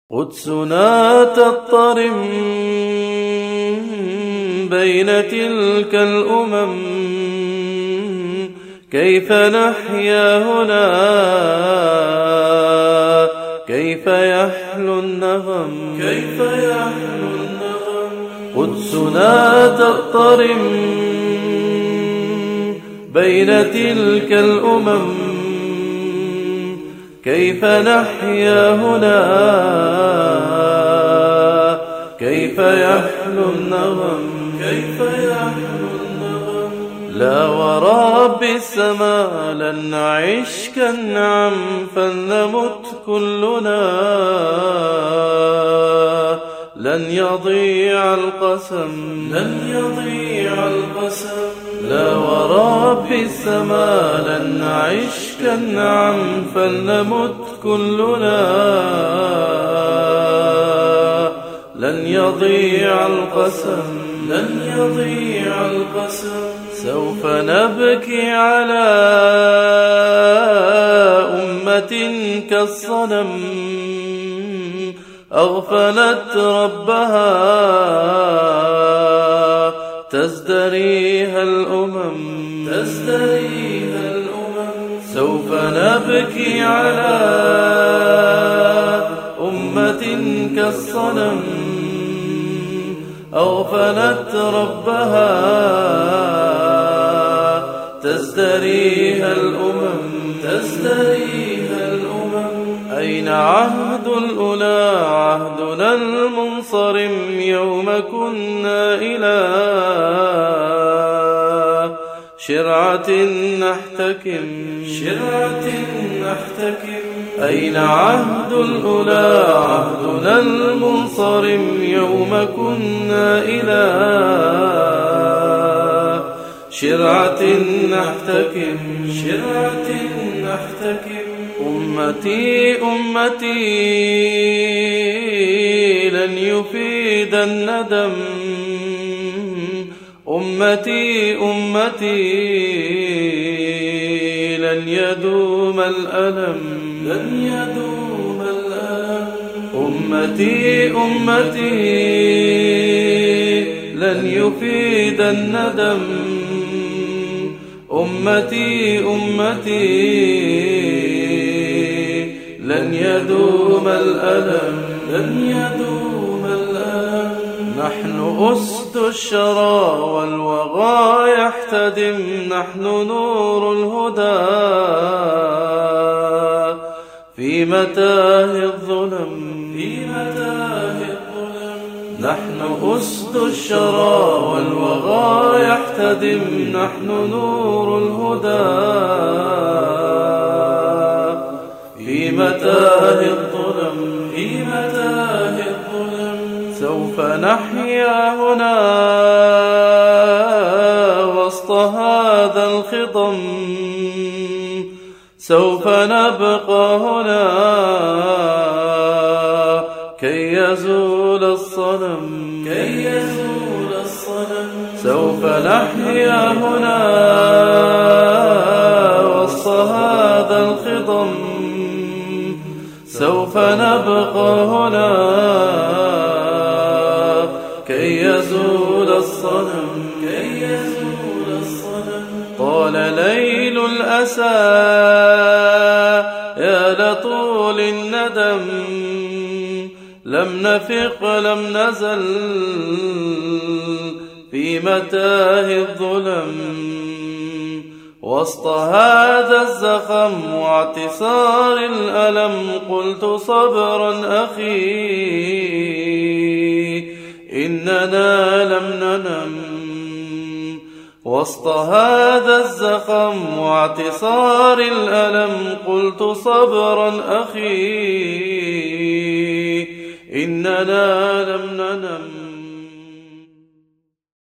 قدسنا تضطرم بين تلك الأمم، كيف نحيا هنا، كيف يحلو النغم، كيف يحلو النغم. قدسنا تضطرم بين تلك الأمم، كيف نحيا هنا، كيف يحلو النغم، كيف يحلو النغم. لا ورب السماء لن نعيش كالنعم، فلنمت كلنا، لن يضيع القسم، لن يضيع القسم. لا ورب السماء لن نعيش كالنعم، فلنمت كلنا، لن يضيع القسم، لن يضيع القسم. سوف نبكي على أمة كالصنم، أغفلت ربها تزدريها الأمم، تزدريها الأمم. سوف نبكي على أمة كالصنم، أغفلت ربها تزدريها الأمم، تزدريها الأمم. أين عهد الأولى، عهدنا المنصرم، يوم كنا إلى شرعة نحتكم، شرعة نحتكم. أين عهد الأولى، عهدنا المنصرم، يوم كنا إلى شرعة نحتكم، شرعة نحتكم. أمتي أمتي لن يفيد الندم، أمتي أمتي لن يدوم الألم، لن يدوم الألم. أمتي أمتي لن يفيد الندم، أمتي أمتي لن يدوم الألم، لن يدوم الألم. نحن أسد الشرى والوغى يحتدم، نحن نور الهدى في متاه الظلم، في متاه الظلم. نحن أسد الشرى والوغى يحتدم، نحن نور الهدى في متاه الظلم، في متاه الظلم. سوف نحيا هنا وسط هذا الخضم، سوف نبقى هنا كي يزول الصنم، كي يزول الصنم. سوف نحيا هنا وسط هذا الخضم، سوف نبقى هنا كي يزول الصنم، كي يزول الصنم. طال ليل الأسى يا لطول الندم، لم نفق لم نزل في متاه الظلم، وسط هذا الزخم واعتصار الألم. قلت صبرا أخي إننا لم ننم، وسط هذا الزخم واعتصار الألم. قلت صبرا أخي إننا لم ننم.